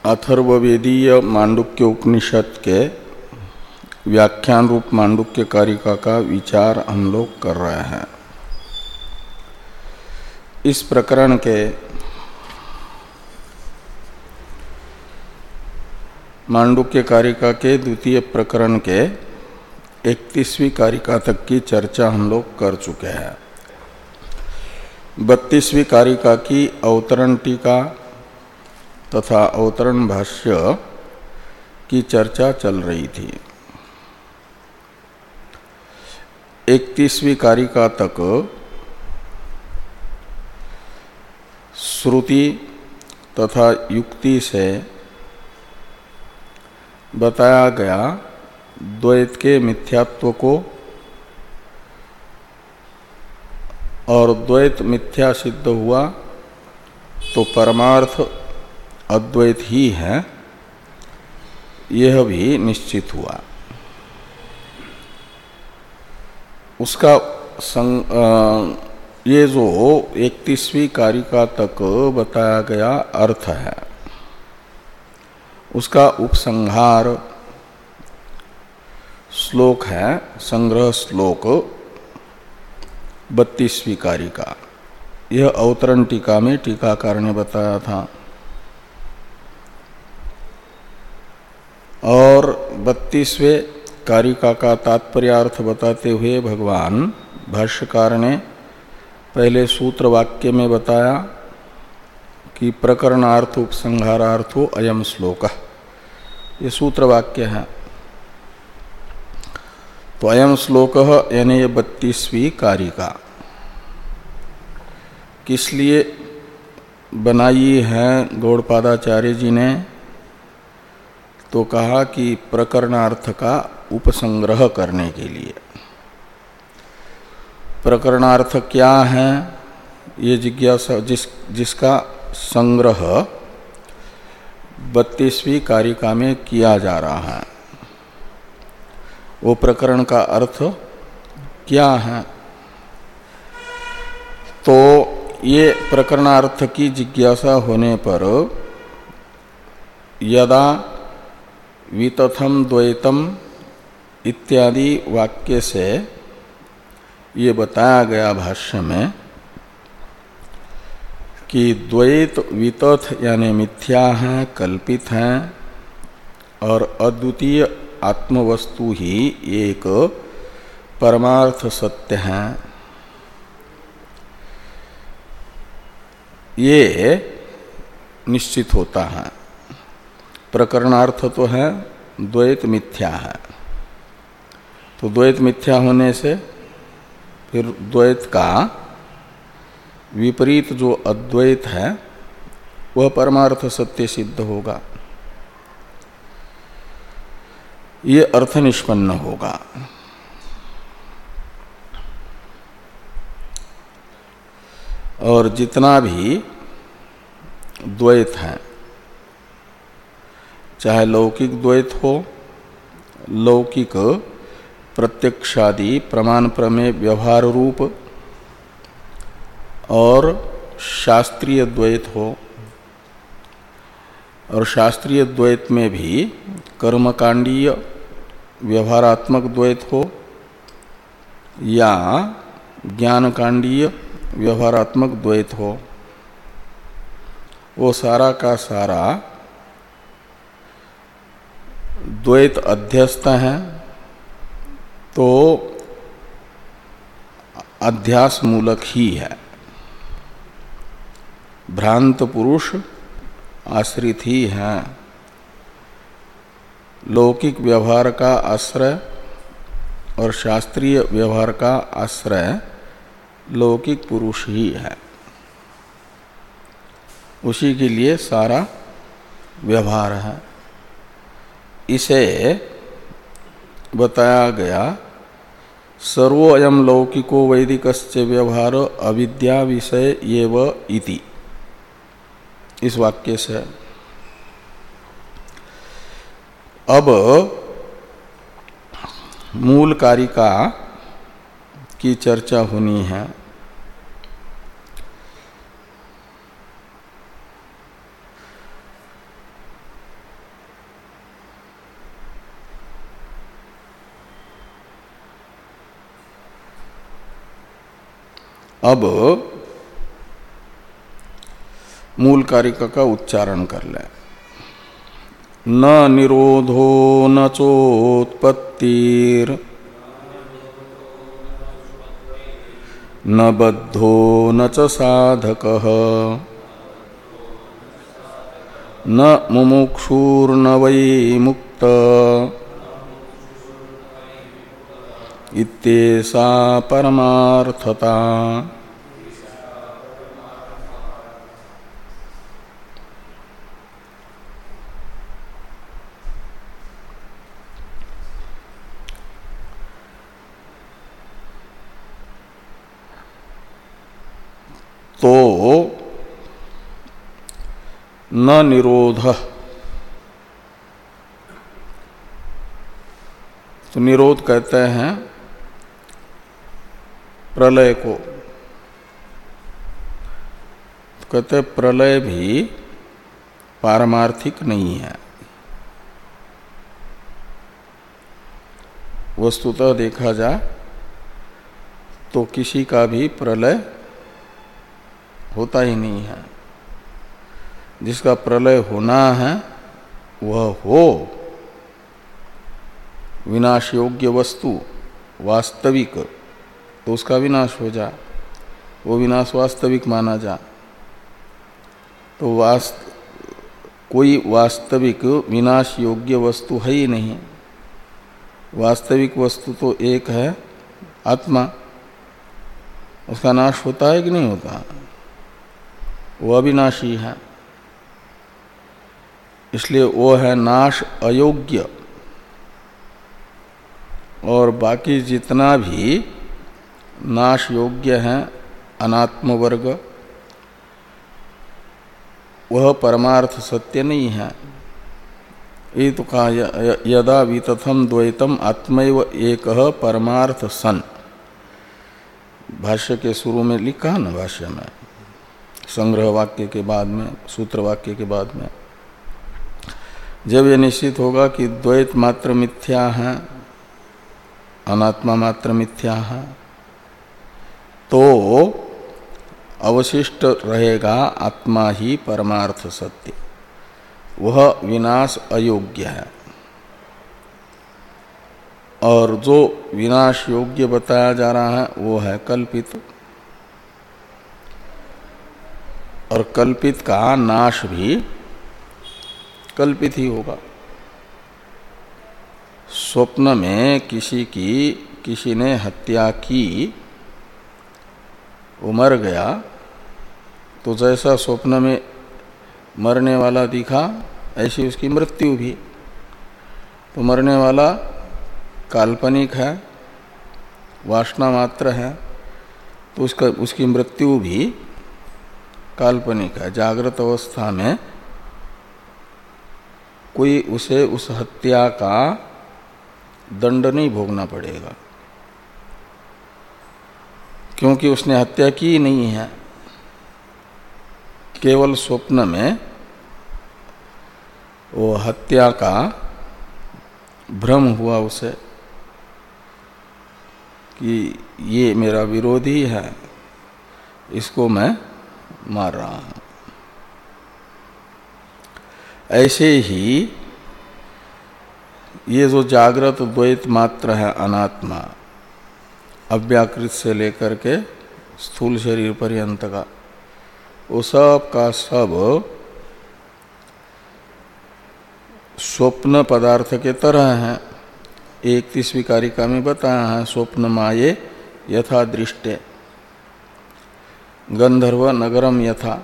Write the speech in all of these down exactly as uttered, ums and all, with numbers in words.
अथर्ववेदीय मांडुक्य उपनिषद के व्याख्यान रूप मांडुक्य कारिका का विचार हम लोग कर रहे हैं। इस प्रकरण के मांडुक्य कारिका के द्वितीय प्रकरण के इकतीसवीं कारिका तक की चर्चा हम लोग कर चुके हैं। बत्तीसवीं कारिका की अवतरण टीका तथा अवतरण भाष्य की चर्चा चल रही थी। इकतीसवीं कारिका तक श्रुति तथा युक्ति से बताया गया द्वैत के मिथ्यात्व को और द्वैत मिथ्या सिद्ध हुआ तो परमार्थ अद्वैत ही है, यह भी निश्चित हुआ। उसका संग, आ, ये जो इकतीसवीं कारिका तक बताया गया अर्थ है, उसका उपसंहार श्लोक है, संग्रह श्लोक बत्तीसवीं कारिका। यह अवतरण टीका में टीकाकार ने बताया था। और बत्तीसवें कारिका का तात्पर्यार्थ बताते हुए भगवान भाष्यकार ने पहले सूत्र वाक्य में बताया कि प्रकरणार्थ उपसंहारार्थो अयम श्लोक, ये सूत्र वाक्य है। तो अयम श्लोक यानी ये बत्तीसवीं कारिका किस लिए बनाई है गौड़पादाचार्य जी ने, तो कहा कि प्रकरणार्थ का उपसंग्रह करने के लिए। प्रकरणार्थ क्या है, ये जिज्ञासा जिस जिसका संग्रह बत्तीसवीं कारिका में किया जा रहा है, वो प्रकरण का अर्थ क्या है। तो ये प्रकरणार्थ की जिज्ञासा होने पर यदा वितथम द्वैतम इत्यादि वाक्य से ये बताया गया भाष्य में कि द्वैत वितथ यानी मिथ्या है, कल्पित हैं और अद्वितीय आत्मवस्तु ही एक परमार्थ सत्य है। ये निश्चित होता है। प्रकरणार्थ तो है द्वैत मिथ्या है, तो द्वैत मिथ्या होने से फिर द्वैत का विपरीत जो अद्वैत है वह परमार्थ सत्य सिद्ध होगा, ये अर्थ निष्पन्न होगा। और जितना भी द्वैत है, चाहे लौकिक द्वैत हो, लौकिक प्रत्यक्षादि प्रमाण प्रमेय व्यवहार रूप, और शास्त्रीय द्वैत हो, और शास्त्रीय द्वैत में भी कर्मकांडीय व्यवहारात्मक द्वैत हो या ज्ञानकांडीय व्यवहारात्मक द्वैत हो, वो सारा का सारा द्वैत अध्यस्त है, तो अध्यास मूलक ही है। भ्रांत पुरुष आश्रित ही है। लौकिक व्यवहार का आश्रय और शास्त्रीय व्यवहार का आश्रय लौकिक पुरुष ही है, उसी के लिए सारा व्यवहार है। इसे बताया गया सर्वोऽयं लौकिको वैदिकस्य व्यवहार अविद्या विषय एव इति, इस वाक्य से। अब मूल कारिका की चर्चा होनी है। अब मूल कारिका का उच्चारण कर लें। न निरोधो न चोत्पत्तिर न बद्धो न च साधकः न मुमुक्षुर्न वै मुक्त इत्येषा परमार्थता। तो न निरोध, तो निरोध कहते हैं प्रलय को। तो कहते हैं प्रलय भी पारमार्थिक नहीं है। वस्तुतः देखा जाए तो किसी का भी प्रलय होता ही नहीं है। जिसका प्रलय होना है वह हो विनाश योग्य वस्तु वास्तविक, तो उसका विनाश हो जा, वो विनाश वास्तविक माना जा। तो वास्त कोई वास्तविक विनाश योग्य वस्तु है ही नहीं। वास्तविक वस्तु तो एक है आत्मा, उसका नाश होता है कि नहीं होता? वह अविनाशी है, इसलिए वो है नाश अयोग्य। और बाकी जितना भी नाश योग्य है अनात्म वर्ग, वह परमार्थ सत्य नहीं है। ये तो कहा यदा वितथम द्वैतम आत्मैव एकः परमार्थ सन, भाष्य के शुरू में लिखा ना, भाष्य में संग्रह वाक्य के बाद में, सूत्र वाक्य के बाद में, जब यह निश्चित होगा कि द्वैत मात्र मिथ्या है, अनात्मा मात्र मिथ्या है, तो अवशिष्ट रहेगा आत्मा ही परमार्थ सत्य, वह विनाश अयोग्य है। और जो विनाश योग्य बताया जा रहा है वो है कल्पित, और कल्पित का नाश भी कल्पित ही होगा। स्वप्न में किसी की किसी ने हत्या की, वो मर गया, तो जैसा स्वप्न में मरने वाला दिखा ऐसी उसकी मृत्यु भी। तो मरने वाला काल्पनिक है, वासना मात्र है, तो उसका उसकी मृत्यु भी काल्पनिक है। जागृत अवस्था में कोई उसे उस हत्या का दंड नहीं भोगना पड़ेगा, क्योंकि उसने हत्या की नहीं है। केवल स्वप्न में वो हत्या का भ्रम हुआ उसे कि ये मेरा विरोधी है, इसको मैं मार रहा हूं। ऐसे ही ये जो जागृत द्वैत मात्र है अनात्मा, अव्याकृत से लेकर के स्थूल शरीर पर्यंत का, वो सब का सब स्वप्न पदार्थ के तरह है। इकतीसवीं कारिका में बताया है, स्वप्न माये यथा दृष्टे गंधर्व नगरम यथा।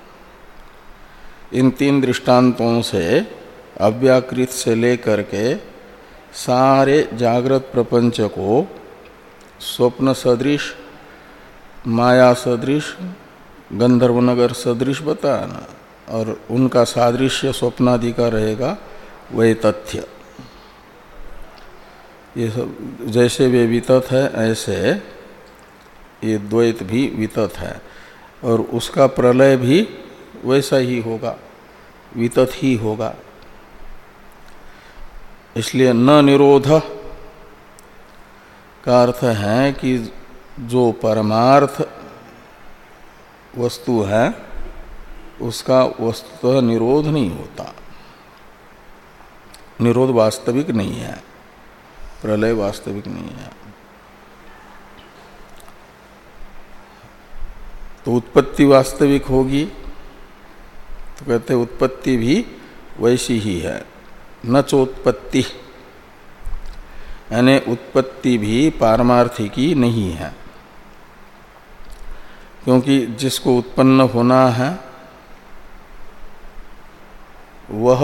इन तीन दृष्टांतों से अव्याकृत से लेकर के सारे जागृत प्रपंच को स्वप्न सदृश, माया सदृश, गंधर्व नगर सदृश बताना, और उनका सादृश्य स्वप्नादि का रहेगा वही तथ्य। ये सब जैसे वे वितत है ऐसे ये द्वैत भी वितत है, और उसका प्रलय भी वैसा ही होगा, वितत ही होगा। इसलिए न निरोध का अर्थ है कि जो परमार्थ वस्तु है उसका वस्तुतः निरोध नहीं होता, निरोध वास्तविक नहीं है, प्रलय वास्तविक नहीं है। तो उत्पत्ति वास्तविक होगी तो कहते उत्पत्ति भी वैसी ही है, न चोत्पत्ति, यानी उत्पत्ति भी पारमार्थिकी नहीं है, क्योंकि जिसको उत्पन्न होना है वह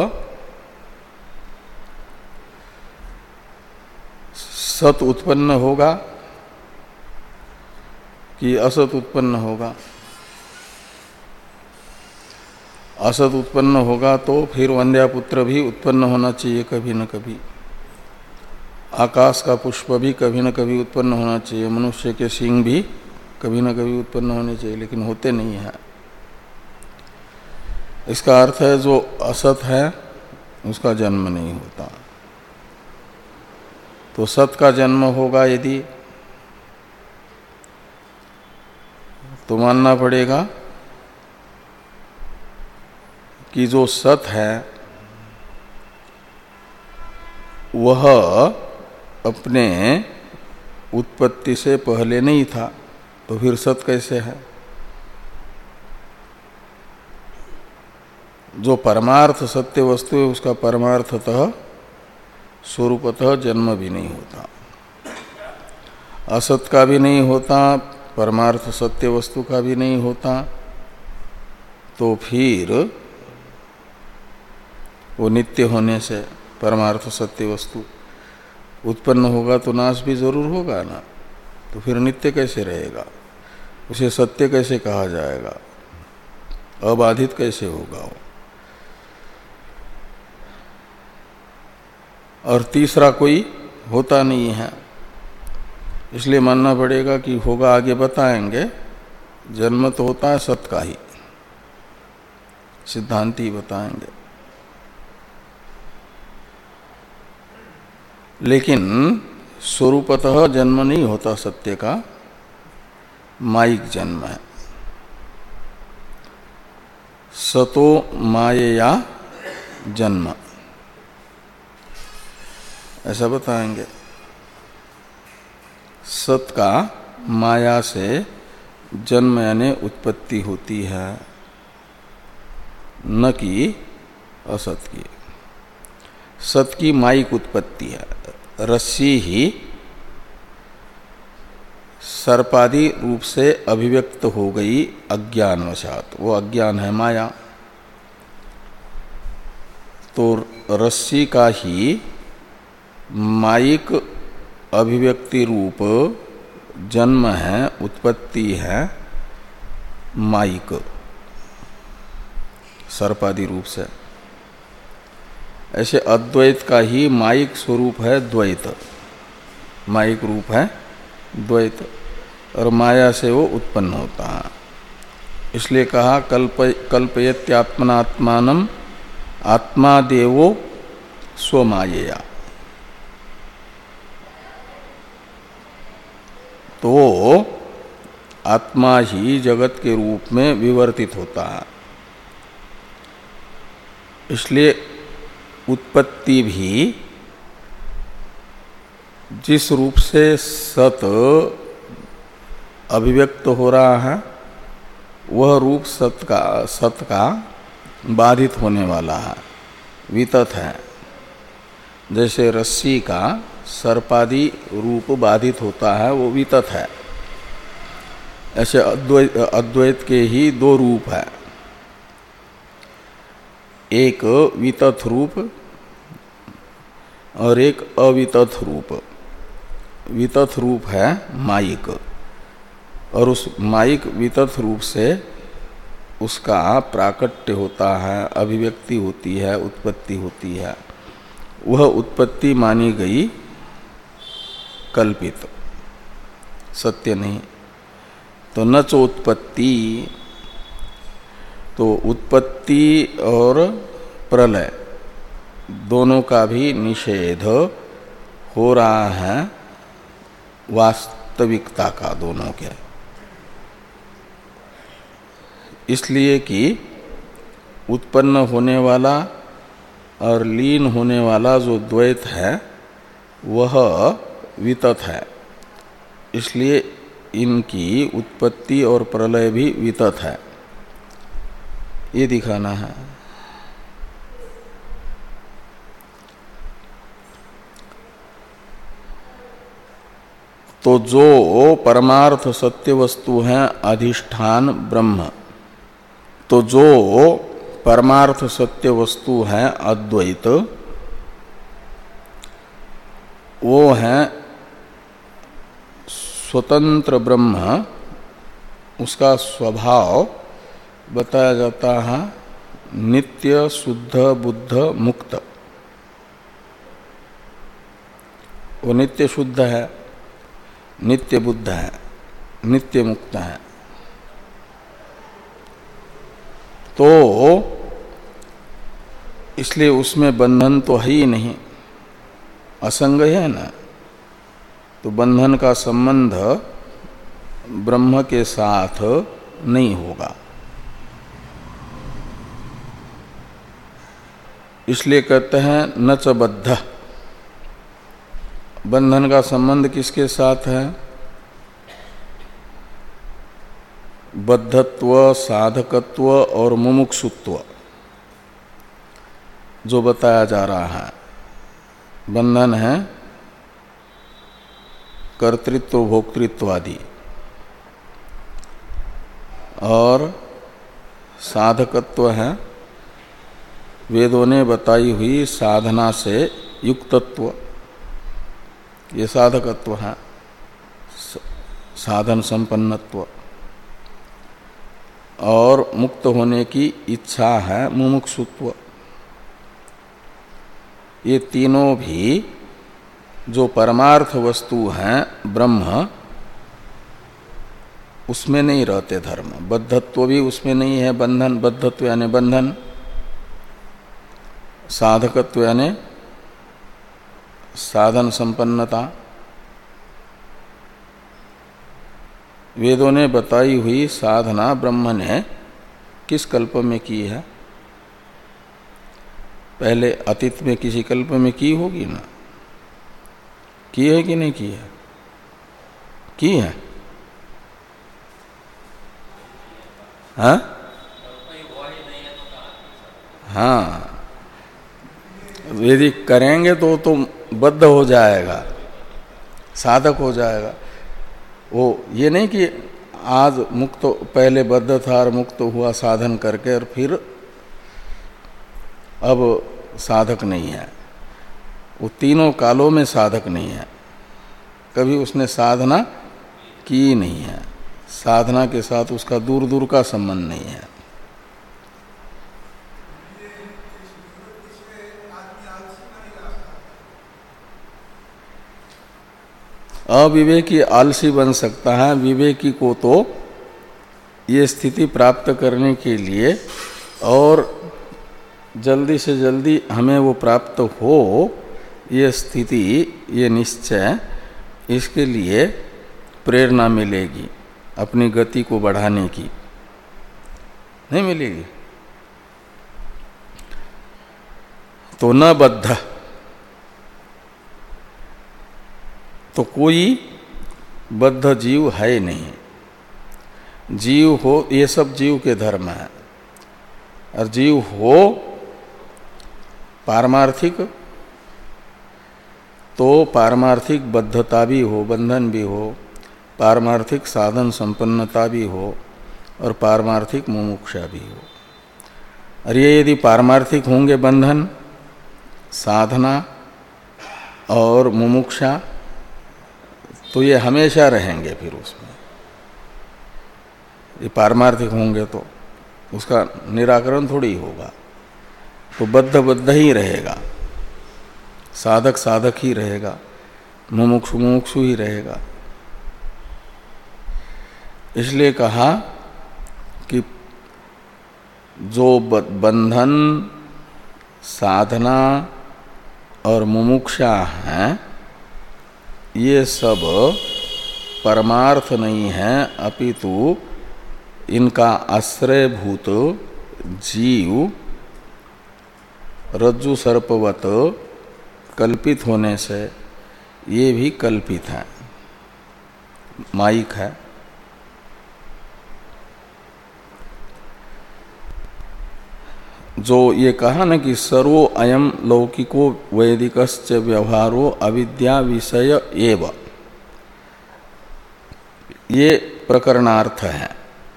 सत उत्पन्न होगा कि असत उत्पन्न होगा। असत उत्पन्न होगा तो फिर वंद्यापुत्र भी उत्पन्न होना चाहिए कभी न कभी, आकाश का पुष्प भी कभी न कभी उत्पन्न होना चाहिए, मनुष्य के सिंह भी कभी न कभी उत्पन्न होने चाहिए, लेकिन होते नहीं हैं। इसका अर्थ है जो असत है उसका जन्म नहीं होता। तो सत का जन्म होगा यदि, तो मानना पड़ेगा कि जो सत है वह अपने उत्पत्ति से पहले नहीं था, तो फिर सत कैसे है? जो परमार्थ सत्य वस्तु है उसका परमार्थतः स्वरूपतः जन्म भी नहीं होता, असत का भी नहीं होता, परमार्थ सत्य वस्तु का भी नहीं होता, तो फिर वो नित्य होने से परमार्थ सत्य वस्तु उत्पन्न होगा तो नाश भी जरूर होगा ना, तो फिर नित्य कैसे रहेगा, उसे सत्य कैसे कहा जाएगा, अबाधित कैसे होगा वो? और तीसरा कोई होता नहीं है, इसलिए मानना पड़ेगा कि होगा, आगे बताएंगे। जन्म तो होता है सत का ही, सिद्धांती बताएंगे। लेकिन स्वरूपतः जन्म नहीं होता सत्य का, मायिक जन्म है। सतो मायया जन्म, ऐसा बताएंगे। सत का माया से जन्म यानी उत्पत्ति होती है, न कि असत की। सत की मायिक उत्पत्ति है, रस्सी ही सर्पादि रूप से अभिव्यक्त हो गई अज्ञानवशात, वो अज्ञान है माया। तो रस्सी का ही मायिक अभिव्यक्ति रूप जन्म है, उत्पत्ति है मायिक सर्पादि रूप से। ऐसे अद्वैत का ही मायिक स्वरूप है द्वैत, मायिक रूप है द्वैत, और माया से वो उत्पन्न होता है। इसलिए कहा कल्प कल्पयत्यात्मनात्मानम आत्मा देवो स्वमायया। तो आत्मा ही जगत के रूप में विवर्तित होता है। इसलिए उत्पत्ति भी जिस रूप से सत अभिव्यक्त हो रहा है वह रूप सत का सत का बाधित होने वाला है, वितत है। जैसे रस्सी का सर्पादि रूप बाधित होता है, वो वितत है। ऐसे अद्वैत अद्वैत के ही दो रूप है, एक वितत रूप और एक अवितत रूप। वितत रूप है मायिक, और उस मायिक वितत रूप से उसका प्राकट्य होता है, अभिव्यक्ति होती है, उत्पत्ति होती है। वह उत्पत्ति मानी गई कल्पित, सत्य नहीं। तो न चोत्पत्ति, तो उत्पत्ति और प्रलय दोनों का भी निषेध हो रहा है वास्तविकता का, दोनों के। इसलिए कि उत्पन्न होने वाला और लीन होने वाला जो द्वैत है वह वितत है, इसलिए इनकी उत्पत्ति और प्रलय भी वितत है, ये दिखाना है। तो जो परमार्थ सत्य वस्तु है अधिष्ठान ब्रह्म, तो जो परमार्थ सत्य वस्तु है अद्वैत, वो है स्वतंत्र ब्रह्म, उसका स्वभाव बताया जाता है नित्य शुद्ध बुद्ध मुक्त। वो नित्य शुद्ध है, नित्य बुद्ध है, नित्य मुक्त है। तो इसलिए उसमें बंधन तो है ही नहीं, असंग है ना, तो बंधन का संबंध ब्रह्म के साथ नहीं होगा। इसलिए कहते हैं न च बद्ध, बंधन का संबंध किसके साथ है? बद्धत्व, साधकत्व और मुमुक्षुत्व जो बताया जा रहा है। बंधन है कर्तृत्व भोक्तृत्व आदि, और साधकत्व है वेदों ने बताई हुई साधना से युक्तत्व, ये साधकत्व है, साधन संपन्नत्व। और मुक्त होने की इच्छा है मुमुक्षुत्व। ये तीनों भी जो परमार्थ वस्तु हैं ब्रह्म, उसमें नहीं रहते धर्म। बद्धत्व भी उसमें नहीं है, बंधन, बद्धत्व यानी बंधन, साधकत्व यानी साधन संपन्नता। वेदों ने बताई हुई साधना ब्रह्म ने किस कल्प में की है? पहले अतीत में किसी कल्प में की होगी ना, की है कि नहीं की है? की है, हाँ हाँ, यदि करेंगे तो तो बद्ध हो जाएगा, साधक हो जाएगा। वो ये नहीं कि आज मुक्त, पहले बद्ध था और मुक्त हुआ साधन करके और फिर अब साधक नहीं है। वो तीनों कालों में साधक नहीं है, कभी उसने साधना की नहीं है, साधना के साथ उसका दूर दूर का संबंध नहीं है। अविवेकी आलसी बन सकता है, विवेकी को तो ये स्थिति प्राप्त करने के लिए और जल्दी से जल्दी हमें वो प्राप्त हो, ये स्थिति, ये निश्चय, इसके लिए प्रेरणा मिलेगी अपनी गति को बढ़ाने की, नहीं मिलेगी तो न बद्ध। तो कोई बद्ध जीव है नहीं। जीव हो, ये सब जीव के धर्म है, और जीव हो पारमार्थिक, तो पारमार्थिक बद्धता भी हो, बंधन भी हो, पारमार्थिक साधन संपन्नता भी हो, और पारमार्थिक मुमुक्षा भी हो। और ये यदि पारमार्थिक होंगे बंधन, साधना और मुमुक्षा, तो ये हमेशा रहेंगे। फिर उसमें ये पारमार्थिक होंगे तो उसका निराकरण थोड़ी होगा, तो बद्ध बद्ध ही रहेगा, साधक साधक ही रहेगा, मुमुक्षु मुमुक्षु ही रहेगा। इसलिए कहा कि जो बंधन, साधना और मुमुक्षा हैं, ये सब परमार्थ नहीं है, अपितु इनका आश्रयभूत जीव रज्जु सर्पवत कल्पित होने से ये भी कल्पित है, माइक है। जो ये कहा न कि सर्वो अयम लौकिको वैदिकश्च व्यवहारो अविद्या विषय एव, ये प्रकरणार्थ है,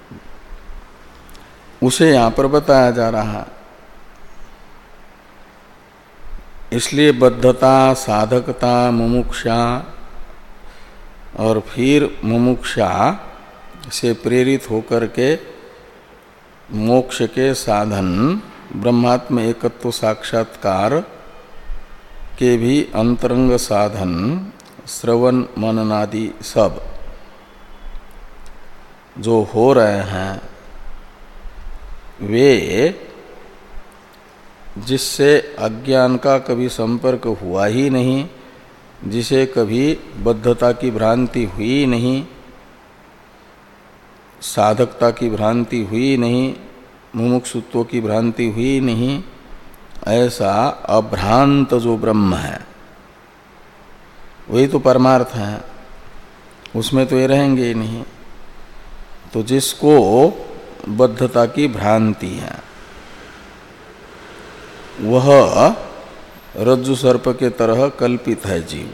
उसे यहां पर बताया जा रहा है। इसलिए बद्धता, साधकता, मुमुक्षा और फिर मुमुक्षा से प्रेरित होकर के मोक्ष के साधन ब्रह्मात्म एकत्व साक्षात्कार के भी अंतरंग साधन श्रवण मननादि सब जो हो रहे हैं वे जिससे अज्ञान का कभी संपर्क हुआ ही नहीं, जिसे कभी बद्धता की भ्रांति हुई नहीं, साधकता की भ्रांति हुई नहीं, मुमुक्षुत्व की भ्रांति हुई नहीं, ऐसा अभ्रांत जो ब्रह्म है वही तो परमार्थ है, उसमें तो ये रहेंगे ही नहीं। तो जिसको बद्धता की भ्रांति है वह रज्जु सर्प के तरह कल्पित है जीव,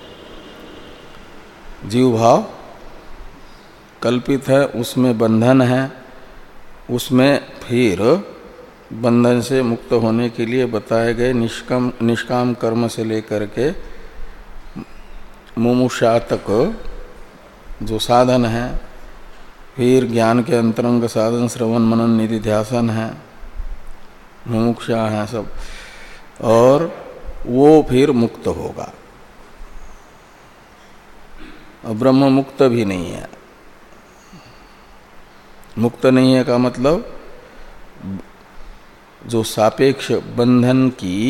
जीव भाव कल्पित है, उसमें बंधन है, उसमें फिर बंधन से मुक्त होने के लिए बताए गए निष्काम निष्काम कर्म से लेकर के मुमुक्षा तक जो साधन है, फिर ज्ञान के अंतरंग साधन श्रवण मनन निधिध्यासन है, मुमुक्षा है सब, और वो फिर मुक्त होगा। ब्रह्म मुक्त भी नहीं है। मुक्त नहीं है का मतलब जो सापेक्ष बंधन की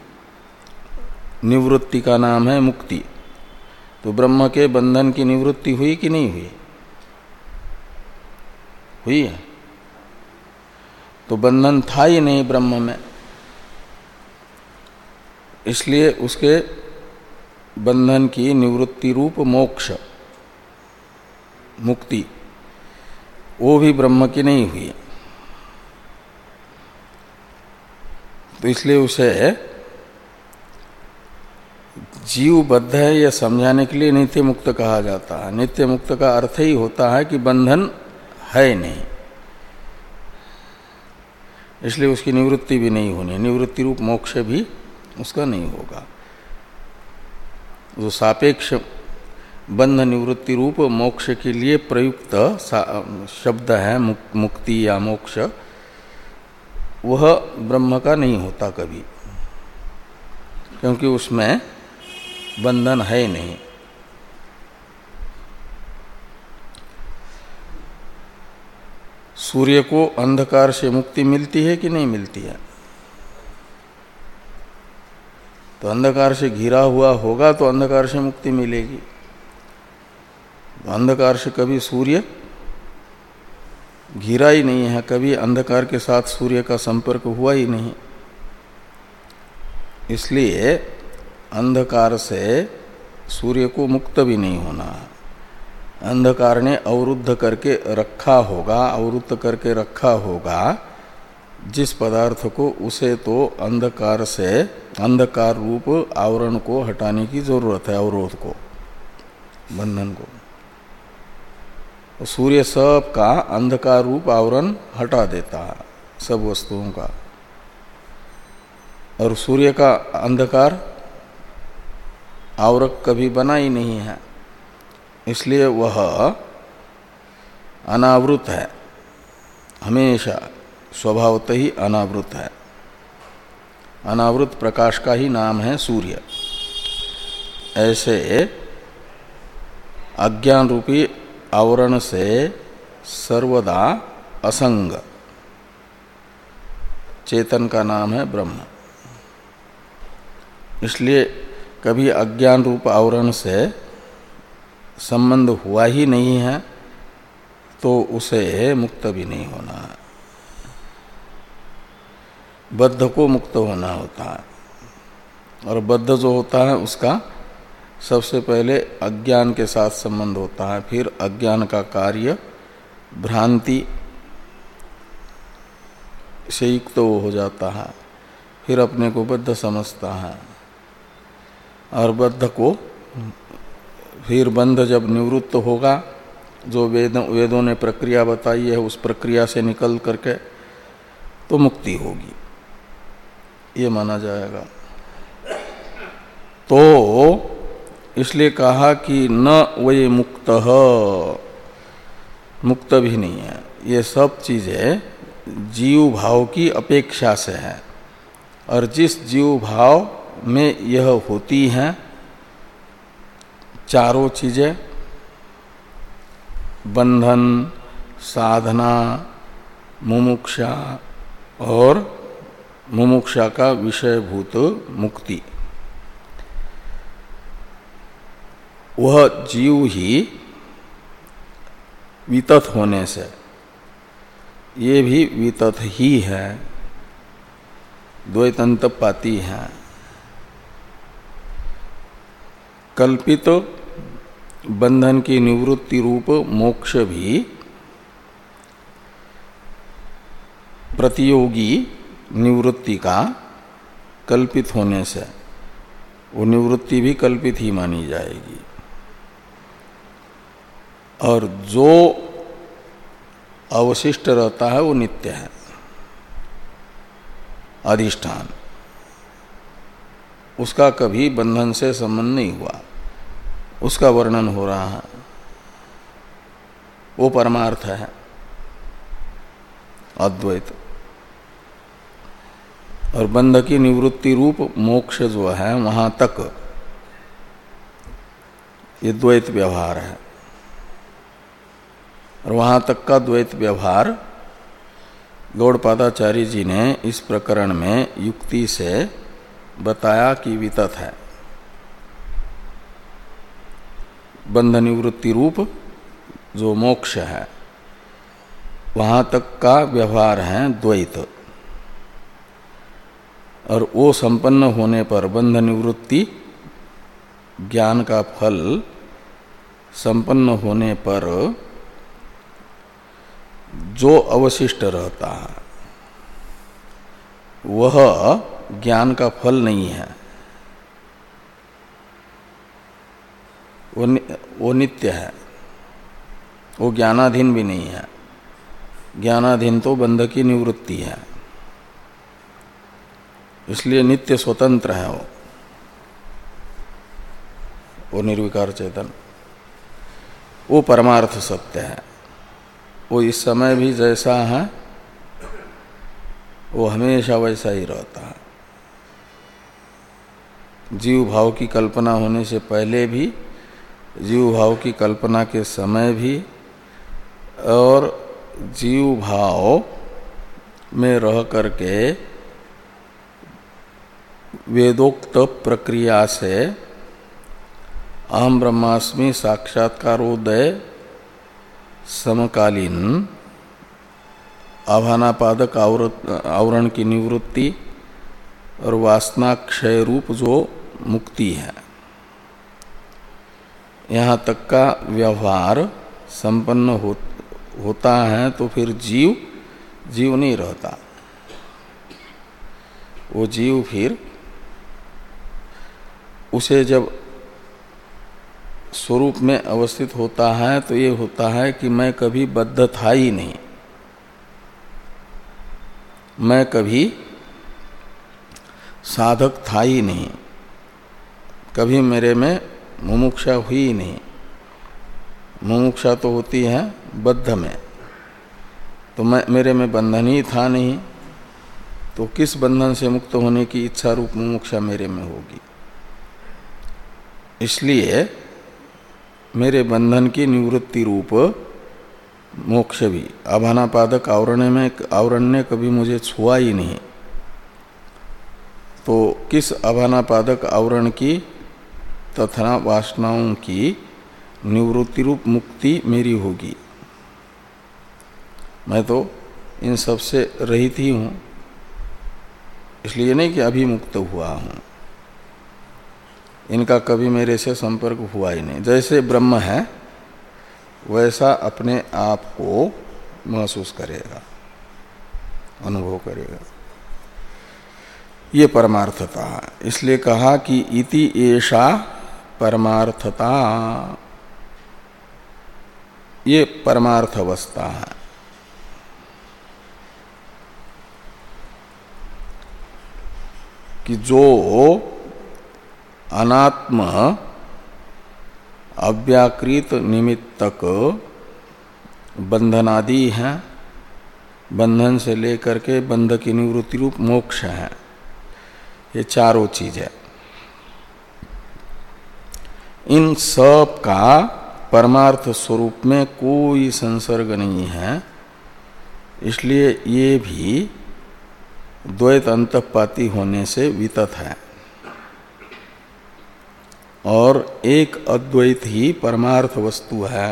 निवृत्ति का नाम है मुक्ति। तो ब्रह्म के बंधन की निवृत्ति हुई कि नहीं हुई? हुई है। तो बंधन था ही नहीं ब्रह्म में, इसलिए उसके बंधन की निवृत्ति रूप मोक्ष मुक्ति वो भी ब्रह्म की नहीं हुई। तो इसलिए उसे जीव बद्ध है यह समझाने के लिए नित्य मुक्त कहा जाता है। नित्य मुक्त का अर्थ ही होता है कि बंधन है नहीं, इसलिए उसकी निवृत्ति भी नहीं होनी, निवृत्ति रूप मोक्ष भी उसका नहीं होगा। जो सापेक्ष बंध निवृत्ति रूप मोक्ष के लिए प्रयुक्त शब्द है मुक्ति या मोक्ष, वह ब्रह्म का नहीं होता कभी, क्योंकि उसमें बंधन है नहीं। सूर्य को अंधकार से मुक्ति मिलती है कि नहीं मिलती है? तो अंधकार से घिरा हुआ होगा तो अंधकार से मुक्ति मिलेगी। तो अंधकार से कभी सूर्य घिरा ही नहीं है, कभी अंधकार के साथ सूर्य का संपर्क हुआ ही नहीं। इसलिए अंधकार से सूर्य को मुक्त भी नहीं होना है। अंधकार ने अवरुद्ध करके रखा होगा, अवरुद्ध करके रखा होगा जिस पदार्थ को, उसे तो अंधकार से अंधकार रूप आवरण को हटाने की जरूरत है, अवरोध को, बंधन को। तो सूर्य सब का अंधकार रूप आवरण हटा देता है, सब वस्तुओं का। और सूर्य का अंधकार आवरक कभी बना ही नहीं है, इसलिए वह अनावृत है, हमेशा स्वभावतः ही अनावृत है। अनावृत प्रकाश का ही नाम है सूर्य। ऐसे अज्ञान रूपी आवरण से सर्वदा असंग चेतन का नाम है ब्रह्म। इसलिए कभी अज्ञान रूप आवरण से संबंध हुआ ही नहीं है, तो उसे मुक्त भी नहीं होना है। बद्ध को मुक्त होना होता है, और बद्ध जो होता है उसका सबसे पहले अज्ञान के साथ संबंध होता है, फिर अज्ञान का कार्य भ्रांति से युक्त तो हो जाता है, फिर अपने को बद्ध समझता है, और बद्ध को फिर बंध जब निवृत्त होगा, जो वेदों वेदों ने प्रक्रिया बताई है उस प्रक्रिया से निकल करके तो मुक्ति होगी, ये माना जाएगा। तो इसलिए कहा कि न वही मुक्त मुक्त भी नहीं है। ये सब चीजें जीव भाव की अपेक्षा से है, और जिस जीव भाव में यह होती हैं चारों चीजें, बंधन, साधना, मुमुक्षा और मुमुक्षा का विषयभूत मुक्ति, वह जीव ही वितत होने से, ये भी वितत ही है, द्वैतंतपाती है। कल्पित बंधन की निवृत्ति रूप मोक्ष भी प्रतियोगी निवृत्ति का कल्पित होने से वो निवृत्ति भी कल्पित ही मानी जाएगी, और जो अवशिष्ट रहता है वो नित्य है, अधिष्ठान, उसका कभी बंधन से संबंध नहीं हुआ, उसका वर्णन हो रहा है, वो परमार्थ है अद्वैत। और बंध की निवृत्ति रूप मोक्ष जो है वहां तक ये द्वैत व्यवहार है, और वहां तक का द्वैत व्यवहार गौड़पादाचार्य जी ने इस प्रकरण में युक्ति से बताया कि वितत है। बंध निवृत्ति रूप जो मोक्ष है वहां तक का व्यवहार है द्वैत, और वो संपन्न होने पर बंध निवृत्ति ज्ञान का फल संपन्न होने पर जो अवशिष्ट रहता है वह ज्ञान का फल नहीं है, वो वो नित्य है, वो ज्ञानाधीन भी नहीं है। ज्ञानाधीन तो बंध की निवृत्ति है, इसलिए नित्य स्वतंत्र है वो वो निर्विकार चेतन, वो परमार्थ सत्य है। वो इस समय भी जैसा है वो हमेशा वैसा ही रहता है। जीव भाव की कल्पना होने से पहले भी, जीव भाव की कल्पना के समय भी, और जीव भाव में रह करके वेदोक्त प्रक्रिया से अहम ब्रह्मास्मि साक्षात्कारोदय समकालीन आभानापादक आवरण की निवृत्ति और वासना क्षय रूप जो मुक्ति है, यहाँ तक का व्यवहार संपन्न हो, होता है तो फिर जीव जीव नहीं रहता। वो जीव फिर उसे जब स्वरूप में अवस्थित होता है तो ये होता है कि मैं कभी बद्ध था ही नहीं, मैं कभी साधक था ही नहीं, कभी मेरे में मुमुक्षा हुई ही नहीं। मुमुक्षा तो होती है बद्ध में, तो मैं मेरे में बंधन ही था नहीं, तो किस बंधन से मुक्त होने की इच्छा रूप मुमुक्षा मेरे में होगी। इसलिए मेरे बंधन की निवृत्ति रूप मोक्ष भी आभानापादक आवरण में आवरण ने कभी मुझे छुआ ही नहीं, तो किस आभानापादक आवरण की तथा वासनाओं की निवृत्ति रूप मुक्ति मेरी होगी। मैं तो इन सब से रहित ही हूँ, इसलिए नहीं कि अभी मुक्त हुआ हूँ, इनका कभी मेरे से संपर्क हुआ ही नहीं। जैसे ब्रह्म है वैसा अपने आप को महसूस करेगा, अनुभव करेगा। ये परमार्थता है। इसलिए कहा कि इति एषा परमार्थता, ये परमार्थ अवस्था है। कि जो अनात्म अव्याकृत निमित्तक बंधनादि हैं, बंधन से लेकर के बंध की निवृत्ति रूप मोक्ष है, ये चारों चीजें, इन सब का परमार्थ स्वरूप में कोई संसर्ग नहीं है। इसलिए ये भी द्वैत अंतःपाती होने से वितत है और एक अद्वैत ही परमार्थ वस्तु है।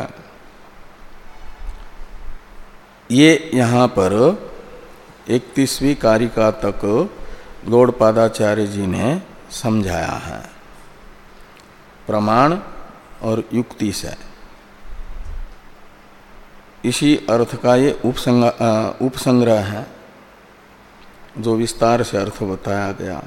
ये यहाँ पर इकतीसवीं कारिका तक गौड़पादाचार्य जी ने समझाया है प्रमाण और युक्ति से। इसी अर्थ का ये उपसंग्रह है जो विस्तार से अर्थ बताया गया।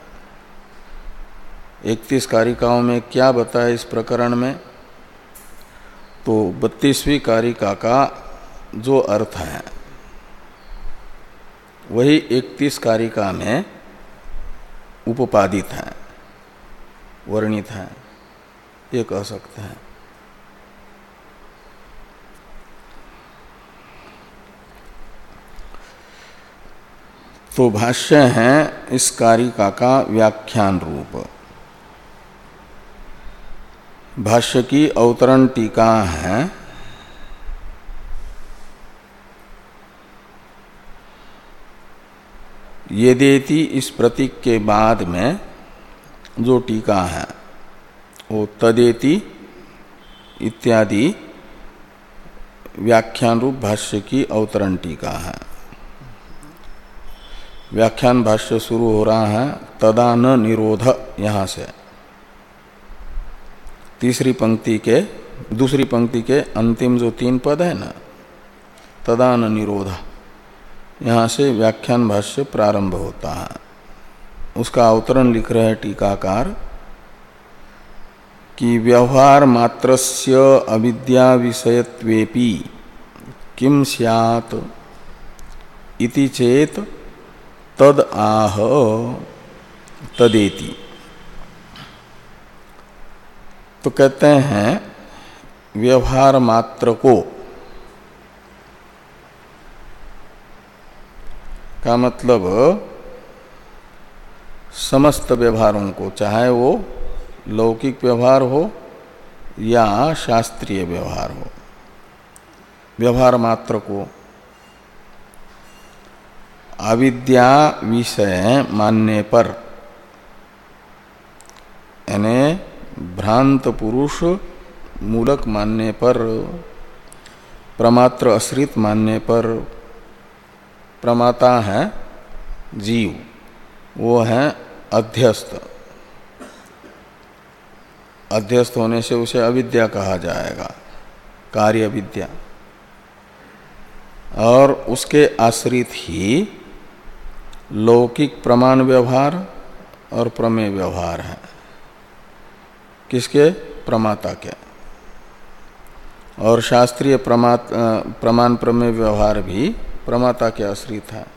इकतीस कारिकाओं में क्या बताया इस प्रकरण में, तो बत्तीसवीं कारिका का जो अर्थ है वही इकतीस कारिका में उपपादित है, वर्णित है, ये कह सकते हैं। तो भाष्य है इस कारिका का व्याख्यान रूप। भाष्य की अवतरण टीका है यदेति, इस प्रतीक के बाद में जो टीका है वो तदेति इत्यादि व्याख्यान रूप भाष्य की अवतरण टीका है। व्याख्यान भाष्य शुरू हो रहा है तदा न निरोध, यहाँ से तीसरी पंक्ति के दूसरी पंक्ति के अंतिम जो तीन पद है ना, तदा न निरोध, यहाँ से व्याख्यान भाष्य प्रारंभ होता है। उसका अवतरण लिख रहे टीकाकार कि व्यवहार मात्रस्य अविद्या विषयत्वेपि किम स्यात् इति चेत तद आह तदेति। तो कहते हैं व्यवहार मात्र को का मतलब समस्त व्यवहारों को, चाहे वो लौकिक व्यवहार हो या शास्त्रीय व्यवहार हो, व्यवहार मात्र को अविद्या विषय मानने पर, यानी भ्रांत पुरुष मूलक मानने पर, प्रमात्र आश्रित मानने पर, प्रमाता है जीव, वो है अध्यस्त, अध्यस्त होने से उसे अविद्या कहा जाएगा, कार्य विद्या, और उसके आश्रित ही लौकिक प्रमाण व्यवहार और प्रमेय व्यवहार है। किसके? प्रमाता के। और शास्त्रीय प्रमात प्रमाण प्रमेय व्यवहार भी प्रमाता के आश्रित है।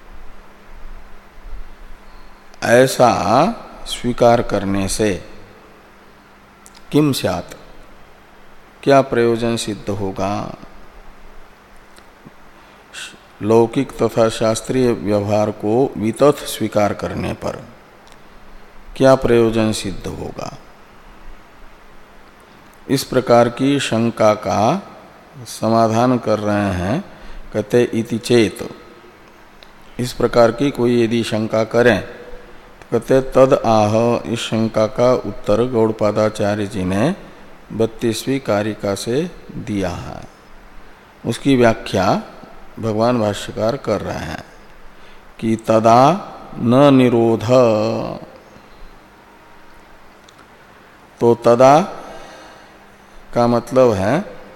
ऐसा स्वीकार करने से किम स्यात्, क्या प्रयोजन सिद्ध होगा? लौकिक तथा शास्त्रीय व्यवहार को वितथ स्वीकार करने पर क्या प्रयोजन सिद्ध होगा? इस प्रकार की शंका का समाधान कर रहे हैं। कहते इति चेत, इस प्रकार की कोई यदि शंका करें तो कहते तद आह, इस शंका का उत्तर गौड़पादाचार्य जी ने बत्तीसवीं कारिका से दिया है। उसकी व्याख्या भगवान भाष्यकार कर रहे हैं कि तदा न निरोध। तो तदा का मतलब है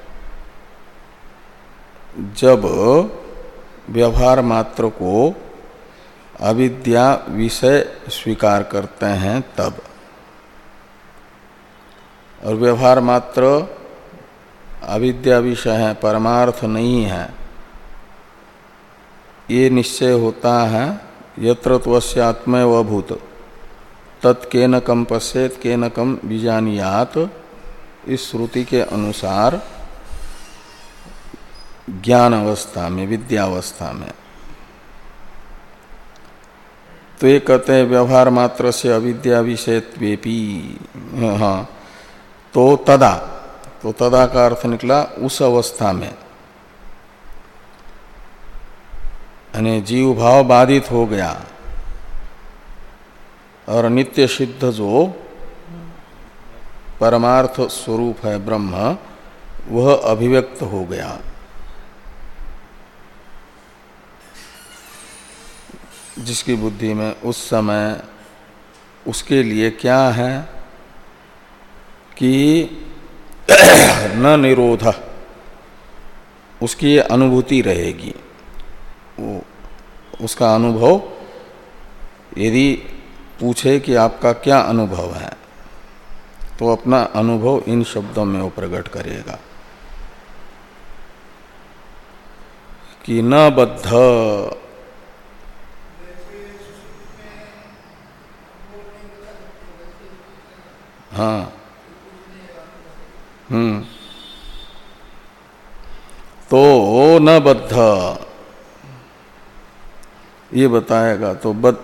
जब व्यवहार मात्र को अविद्या विषय स्वीकार करते हैं तब। और व्यवहार मात्र अविद्या विषय है, परमार्थ नहीं है, ये निश्चय होता है यत्र त्वस्य आत्मैव अभूत तत्केन कम पश्येत केन कम बीजानियात, इस श्रुति के अनुसार ज्ञान अवस्था में, विद्यावस्था में। तो ये कहते हैं व्यवहार मात्र से अविद्या विषयत्वेपि। हाँ, तो तदा, तो तदा का अर्थ निकला उस अवस्था में, यानी जीव भाव बाधित हो गया और नित्य सिद्ध जो परमार्थ स्वरूप है ब्रह्म, वह अभिव्यक्त हो गया। जिसकी बुद्धि में उस समय उसके लिए क्या है कि न निरोध, उसकी अनुभूति रहेगी। वो उसका अनुभव, यदि पूछे कि आपका क्या अनुभव है, तो अपना अनुभव इन शब्दों में वो प्रकट करेगा कि न बद्ध। हाँ, हम्म, तो न बद्ध ये बताएगा। तो बद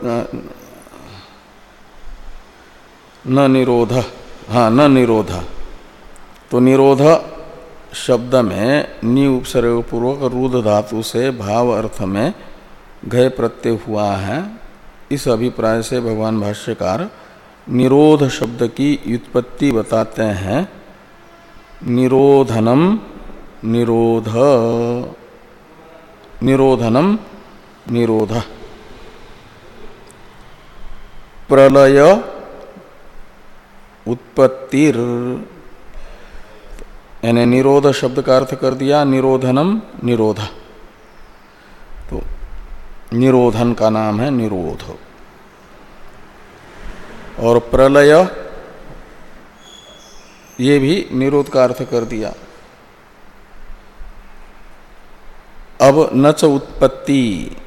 न निरोध, हाँ न निरोध, तो निरोध शब्द में नि उपसर्ग पूर्वक रुद्ध धातु से भाव अर्थ में घय प्रत्यय हुआ है। इस अभिप्राय से भगवान भाष्यकार निरोध शब्द की व्युत्पत्ति बताते हैं। निरोधनम निरोध, निरोधनम निरोध, प्रलय उत्पत्तिर, यानी निरोध शब्द का अर्थ कर दिया निरोधनम निरोध। तो निरोधन का नाम है निरोध। और प्रलय ये भी निरोध का अर्थ कर दिया। अब न च उत्पत्ति,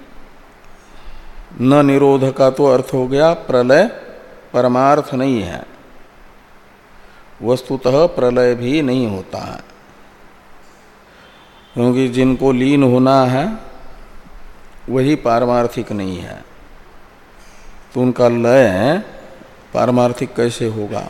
न निरोध का तो अर्थ हो गया प्रलय परमार्थ नहीं है, वस्तुतः प्रलय भी नहीं होता है, क्योंकि जिनको लीन होना है वही पारमार्थिक नहीं है, तो उनका लय पारमार्थिक कैसे होगा।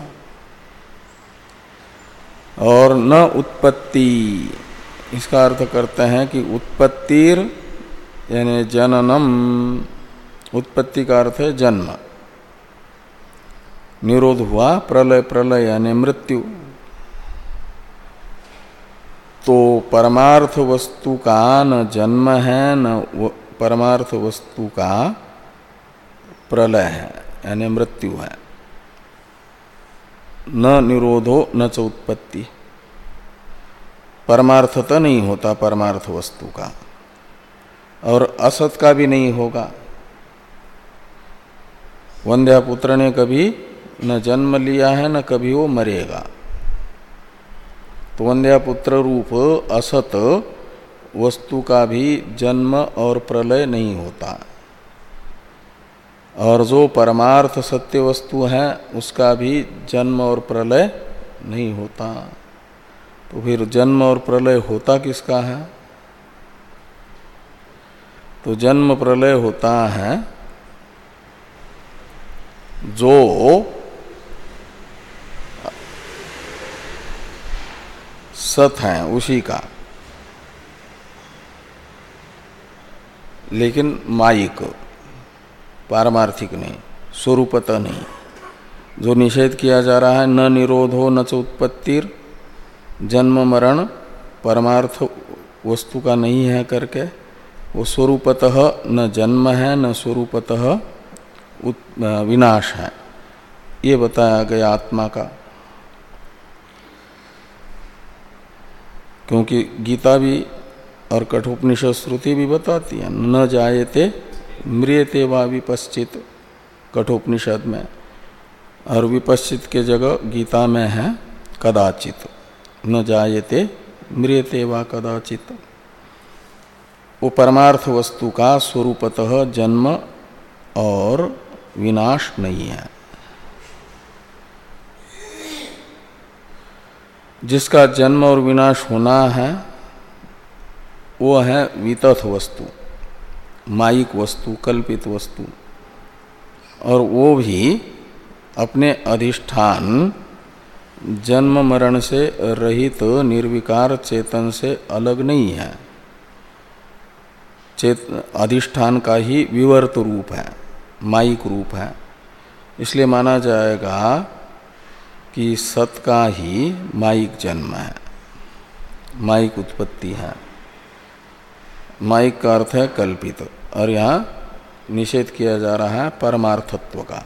और न उत्पत्ति, इसका अर्थ करते हैं कि उत्पत्तिर यानी जननम, उत्पत्ति का अर्थ है जन्म, निरोध हुआ प्रलय, प्रलय यानी मृत्यु। तो परमार्थ वस्तु का न जन्म है न परमार्थ वस्तु का प्रलय है यानी मृत्यु है। न निरोधो न च उत्पत्ति, परमार्थता नहीं होता परमार्थ वस्तु का, और असत का भी नहीं होगा। वंध्यापुत्र ने कभी न जन्म लिया है न कभी वो मरेगा, तो वंध्यापुत्र रूप असत वस्तु का भी जन्म और प्रलय नहीं होता, और जो परमार्थ सत्य वस्तु है उसका भी जन्म और प्रलय नहीं होता। तो फिर जन्म और प्रलय होता किसका है? तो जन्म प्रलय होता है जो सत है उसी का, लेकिन मायिक, पारमार्थिक नहीं, स्वरूपतः नहीं। जो निषेध किया जा रहा है न निरोधो न च उत्पत्तिर, जन्म मरण परमार्थ वस्तु का नहीं है करके, वो स्वरूपतः न जन्म है न स्वरूपतः विनाश है, ये बताया गया आत्मा का। क्योंकि गीता भी और कठोपनिषद श्रुति भी बताती है न जायते म्रियते वा विपश्चित, कठोपनिषद में, और विपश्चित के जगह गीता में है कदाचित, न जायते म्रियते वा कदाचित। वो परमार्थ वस्तु का स्वरूपतः जन्म और विनाश नहीं है। जिसका जन्म और विनाश होना है वो है वितथ वस्तु, मायिक वस्तु, कल्पित वस्तु, और वो भी अपने अधिष्ठान जन्म मरण से रहित निर्विकार चेतन से अलग नहीं है। चेत अधिष्ठान का ही विवर्त रूप है, मायिक रूप है। इसलिए माना जाएगा कि सत का ही मायिक जन्म है, मायिक उत्पत्ति है। मायिक का अर्थ है कल्पित, और यहाँ निषेध किया जा रहा है परमार्थत्व का।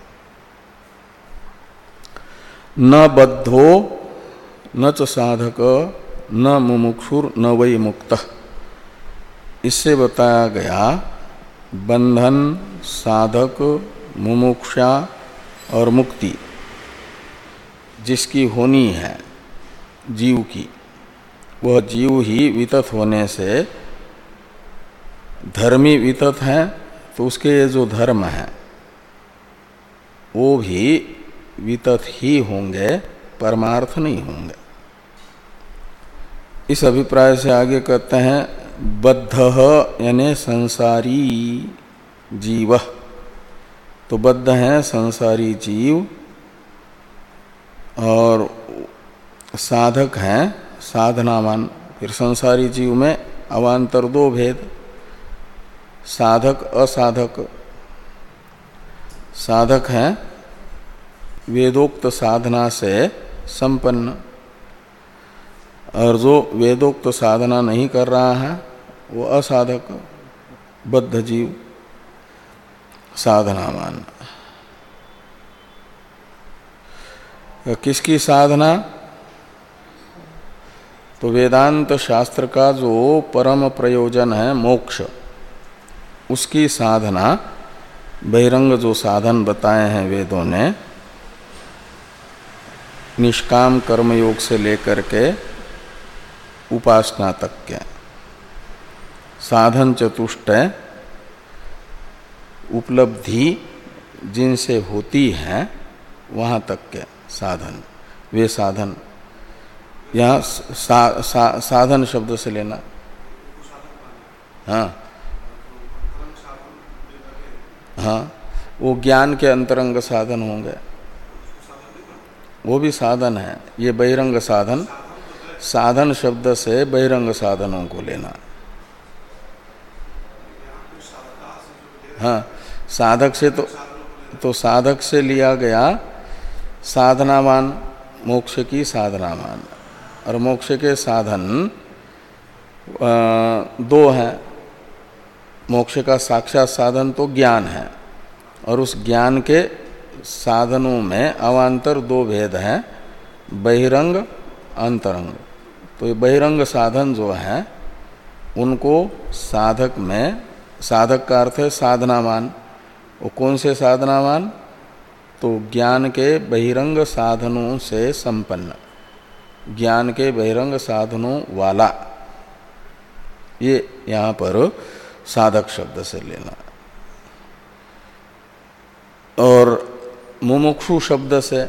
न बद्धो न च साधक न मुमुक्षुर न वै मुक्तः, इससे बताया गया बंधन, साधक, मुमुक्षा और मुक्ति जिसकी होनी है जीव की, वह जीव ही वितथ होने से, धर्मी वितथ है तो उसके जो धर्म है वो भी वितथ ही होंगे, परमार्थ नहीं होंगे। इस अभिप्राय से आगे कहते हैं बद्ध यानी संसारी जीव, तो बद्ध है संसारी जीव, और साधक हैं साधनावान। फिर संसारी जीव में अवान्तर दो भेद, साधक असाधक। साधक हैं वेदोक्त साधना से संपन्न, और जो वेदोक्त साधना नहीं कर रहा है वो असाधक, बद्ध जीव, साधनावान। किसकी साधना? तो वेदांत शास्त्र का जो परम प्रयोजन है मोक्ष, उसकी साधना, बहिरंग जो साधन बताए हैं वेदों ने, निष्काम कर्मयोग से लेकर के उपासना तक के साधन चतुष्टय उपलब्धि जिनसे होती है वहाँ तक के साधन, वे साधन। यहाँ सा, सा, साधन शब्द से लेना, हाँ हाँ, वो ज्ञान के अंतरंग साधन होंगे, वो भी साधन है। ये बहिरंग साधन, साधन शब्द से बहिरंग साधनों को लेना। हाँ, साधक से तो तो साधक से लिया गया साधनावान, मोक्ष की साधनावान। और मोक्ष के साधन दो हैं। मोक्ष का साक्षात साधन तो ज्ञान है, और उस ज्ञान के साधनों में अवान्तर दो भेद हैं, बहिरंग अंतरंग। तो ये बहिरंग साधन जो हैं उनको साधक में, साधक का अर्थ है साधनावान। वो कौन से साधनावान? तो ज्ञान के बहिरंग साधनों से संपन्न, ज्ञान के बहिरंग साधनों वाला, ये यहाँ पर साधक शब्द से लेना। और मुमुक्षु शब्द से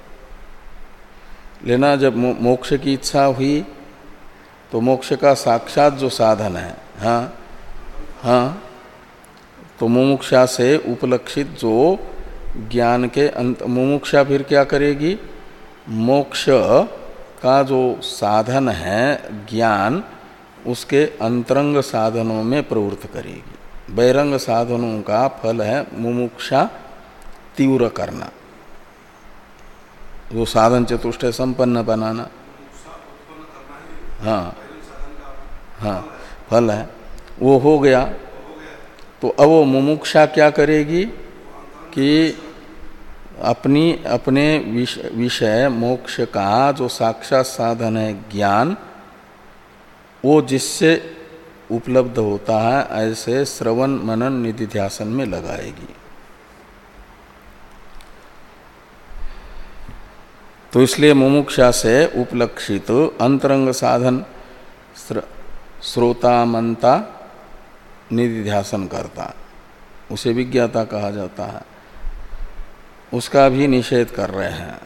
लेना, जब मोक्ष की इच्छा हुई तो मोक्ष का साक्षात जो साधन है, हाँ हाँ, तो मुमुक्षा से उपलक्षित जो ज्ञान के अंत, मुमुक्षा फिर क्या करेगी? मोक्ष का जो साधन है ज्ञान, उसके अंतरंग साधनों में प्रवृत्त करेगी। बहिरंग साधनों का फल है मुमुक्षा तीव्र करना, वो साधन चतुष्टय संपन्न बनाना। हाँ हाँ, फल है। वो हो गया। तो अब वो मुमुक्षा क्या करेगी कि अपनी अपने विषय मोक्ष का जो साक्षात साधन है ज्ञान, वो जिससे उपलब्ध होता है ऐसे श्रवण मनन निधिध्यासन में लगाएगी। तो इसलिए मुमुक्षा से उपलक्षित अंतरंग साधन श्रोता मनता निधिध्यासन करता, उसे विज्ञाता कहा जाता है, उसका भी निषेध कर रहे हैं।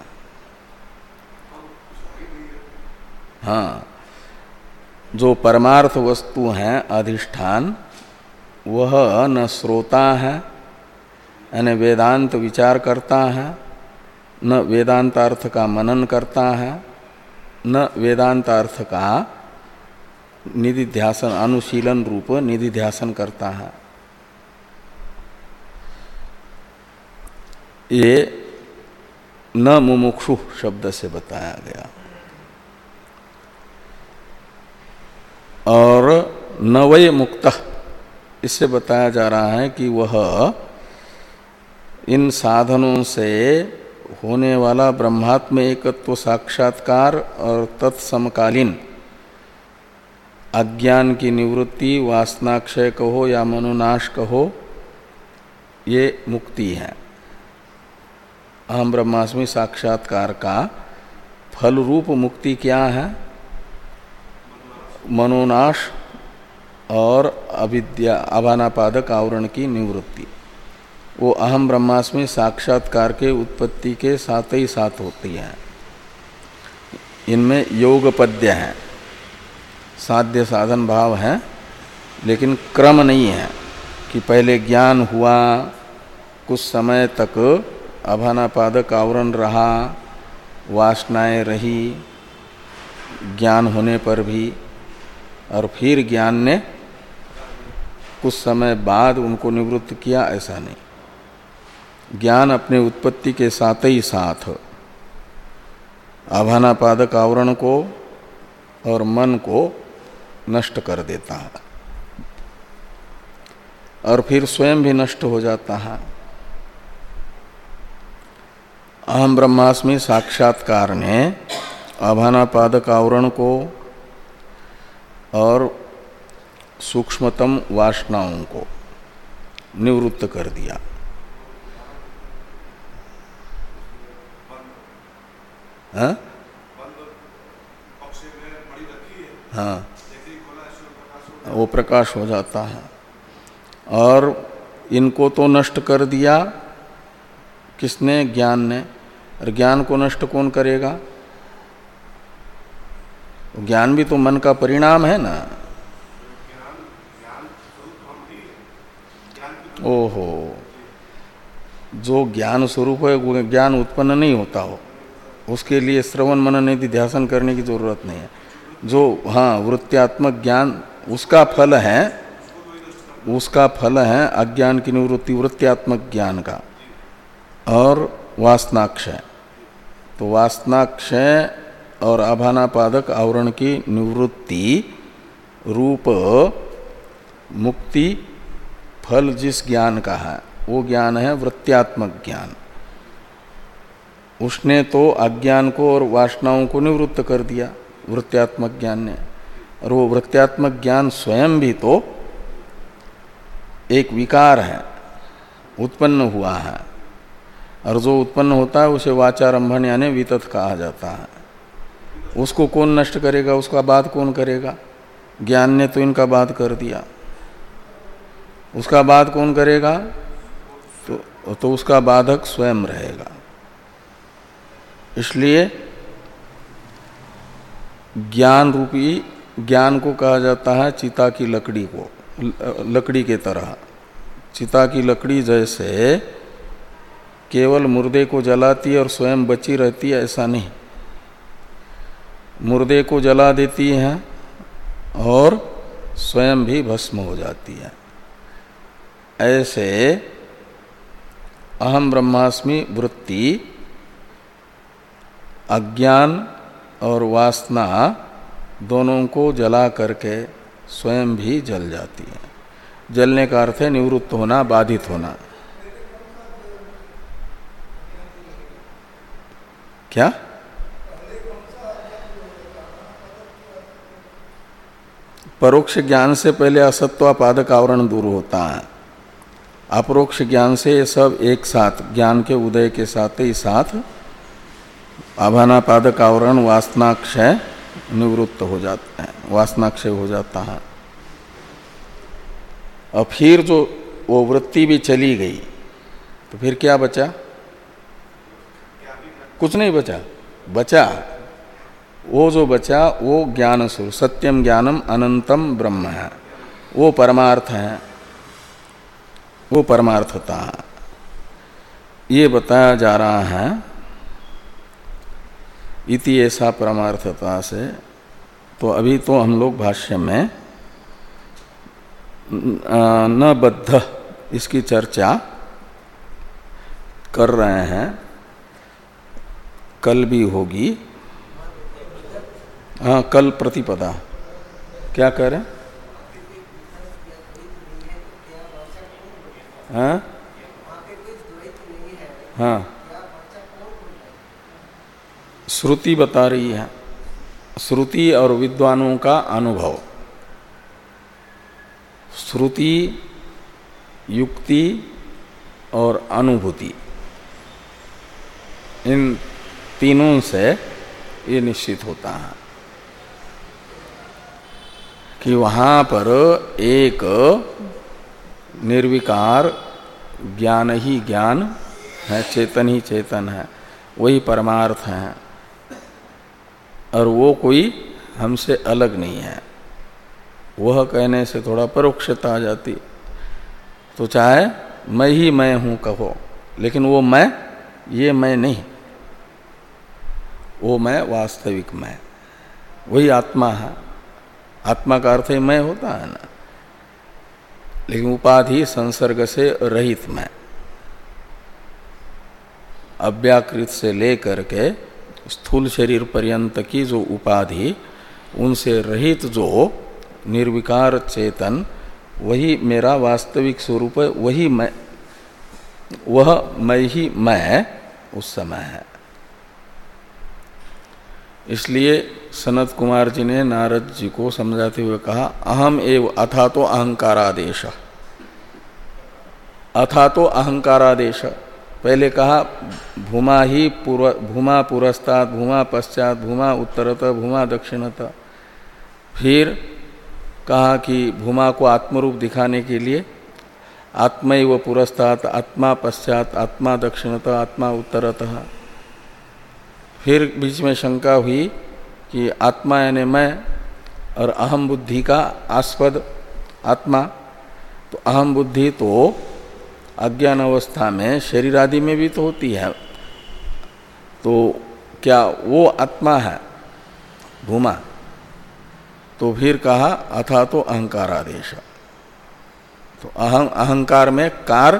हाँ, जो परमार्थ वस्तु हैं अधिष्ठान, वह न श्रोता है यानी वेदांत विचार करता है, न वेदांतार्थ का मनन करता है, न वेदांतार्थ का निधिध्यासन अनुशीलन रूप निधिध्यासन करता है। ये न मुमुक्षु शब्द से बताया गया। और न वै मुक्तः, इससे बताया जा रहा है कि वह इन साधनों से होने वाला ब्रह्मात्म एकत्व साक्षात्कार और तत्समकालीन अज्ञान की निवृत्ति, वासनाक्षय कहो या मनोनाश कहो, ये मुक्ति है। अहम ब्रह्मास्मि साक्षात्कार का फल रूप मुक्ति क्या है? मनोनाश और अविद्या अभानापादक आवरण की निवृत्ति। वो अहम ब्रह्मास्मि साक्षात्कार के उत्पत्ति के साथ ही साथ होती है। इनमें योगपद्य है, साध्य साधन भाव है, लेकिन क्रम नहीं है कि पहले ज्ञान हुआ, कुछ समय तक अभानापादक आवरण रहा, वासनाएं रही ज्ञान होने पर भी, और फिर ज्ञान ने कुछ समय बाद उनको निवृत्त किया, ऐसा नहीं। ज्ञान अपने उत्पत्ति के साथ ही साथ आभानापादक आवरण को और मन को नष्ट कर देता है और फिर स्वयं भी नष्ट हो जाता है। अहम ब्रह्मास्मि साक्षात्कार ने आभानापादक आवरण को और सूक्ष्मतम वासनाओं को निवृत्त कर दिया। हाँ? हाँ, वो प्रकाश हो जाता है। और इनको तो नष्ट कर दिया किसने? ज्ञान ने। और ज्ञान को नष्ट कौन करेगा? ज्ञान भी तो मन का परिणाम है ना। ओहो, जो ज्ञान स्वरूप है वो ज्ञान उत्पन्न नहीं होता हो, उसके लिए श्रवण मनन निधि ध्यासन करने की जरूरत नहीं है। जो हाँ वृत्त्यात्मक ज्ञान उसका फल है, उसका फल है अज्ञान की निवृत्ति वृत्त्यात्मक ज्ञान का और वासनाक्षय। तो वासनाक्षय और आभानापादक आवरण की निवृत्ति रूप मुक्ति फल जिस ज्ञान का है वो ज्ञान है वृत्त्यात्मक ज्ञान। उसने तो अज्ञान को और वासनाओं को निवृत्त कर दिया वृत्त्यात्मक ज्ञान ने। और वो वृत्त्यात्मक ज्ञान स्वयं भी तो एक विकार है, उत्पन्न हुआ है। और जो उत्पन्न होता है उसे वाचारंभन यानी वितत कहा जाता है। उसको कौन नष्ट करेगा? उसका बाध कौन करेगा? ज्ञान ने तो इनका बाध कर दिया। उसका बाध कौन करेगा? तो, तो उसका बाधक स्वयं रहेगा। इसलिए ज्ञान रूपी ज्ञान को कहा जाता है चिता की लकड़ी को, लकड़ी के तरह। चिता की लकड़ी जैसे केवल मुर्दे को जलाती है और स्वयं बची रहती है, ऐसा नहीं। मुर्दे को जला देती है और स्वयं भी भस्म हो जाती है। ऐसे अहम ब्रह्मास्मि वृत्ति अज्ञान और वासना दोनों को जला करके स्वयं भी जल जाती है। जलने का अर्थ है निवृत्त होना, बाधित होना। क्या? परोक्ष ज्ञान से पहले असत्वापादक आवरण दूर होता है। अपरोक्ष ज्ञान से ये सब एक साथ, ज्ञान के उदय के साथ ही साथ आभानापादक आवरण वासनाक्षय निवृत्त हो जाता है, वासनाक्षय हो जाता है। और फिर जो वो वृत्ति भी चली गई तो फिर क्या बचा? कुछ नहीं बचा। बचा वो जो बचा वो ज्ञान स्वरूप सत्यम ज्ञानम अनंतम ब्रह्म है, वो परमार्थ है, वो परमार्थता है। ये बताया जा रहा है इति ऐसा परमार्थता से। तो अभी तो हम लोग भाष्य में न बद्ध इसकी चर्चा कर रहे हैं, कल भी होगी। हाँ, कल प्रतिपदा। क्या कह रहे हैं? हाँ हाँ, श्रुति बता रही है, श्रुति और विद्वानों का अनुभव। श्रुति, युक्ति और अनुभूति, इन तीनों से ये निश्चित होता है कि वहाँ पर एक निर्विकार ज्ञान ही ज्ञान है, चेतन ही चेतन है, वही परमार्थ है और वो कोई हमसे अलग नहीं है। वह कहने से थोड़ा परोक्षता आ जाती। तो चाहे मैं ही मैं हूँ कहो, लेकिन वो मैं, ये मैं नहीं, वो मैं वास्तविक मैं, वही आत्मा है। आत्मा का अर्थ ही मैं होता है ना, लेकिन उपाधि संसर्ग से रहित मैं, अव्याकृत से लेकर के स्थूल शरीर पर्यंत की जो उपाधि, उनसे रहित जो निर्विकार चेतन, वही मेरा वास्तविक स्वरूप है, वही मैं, वह मैं ही मैं उस समय है। इसलिए सनत कुमार जी ने नारद जी को समझाते हुए कहा, अहम एव अथा तो अहंकारादेश, अथा तो अहंकारादेश। पहले कहा भूमा ही पूर्व, भूमा पुरस्तात्, भूमा पश्चात, भूमा उत्तरत, भूमा दक्षिणत। फिर कहा कि भूमा को आत्मरूप दिखाने के लिए आत्मैव पुरस्तात्, आत्मा पश्चात, आत्मा दक्षिणत, आत्मा उत्तरतः। फिर बीच में शंका हुई कि आत्मा यानी मैं और अहम बुद्धि का आस्पद आत्मा, तो अहम बुद्धि तो अज्ञान अवस्था में शरीर आदि में भी तो होती है, तो क्या वो आत्मा है भूमा? तो फिर कहा अथा तो अहंकारादेश। तो अहं अहंकार में कार,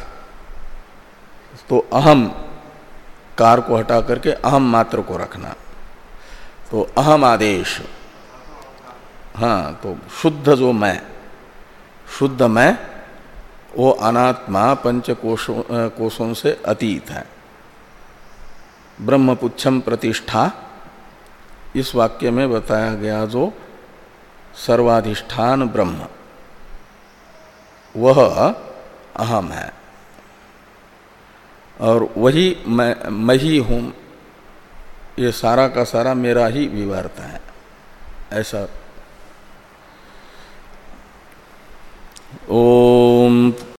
तो अहम कार को हटा करके अहम मात्र को रखना, तो अहम आदेश। हाँ, तो शुद्ध जो मैं, शुद्ध मैं, वो अनात्मा पंच कोशों कोशों से अतीत है। ब्रह्मपुच्छम प्रतिष्ठा, इस वाक्य में बताया गया जो सर्वाधिष्ठान ब्रह्म, वह अहम है और वही मैं, मैं ही हूँ। ये सारा का सारा मेरा ही विवर्त है, ऐसा। ओम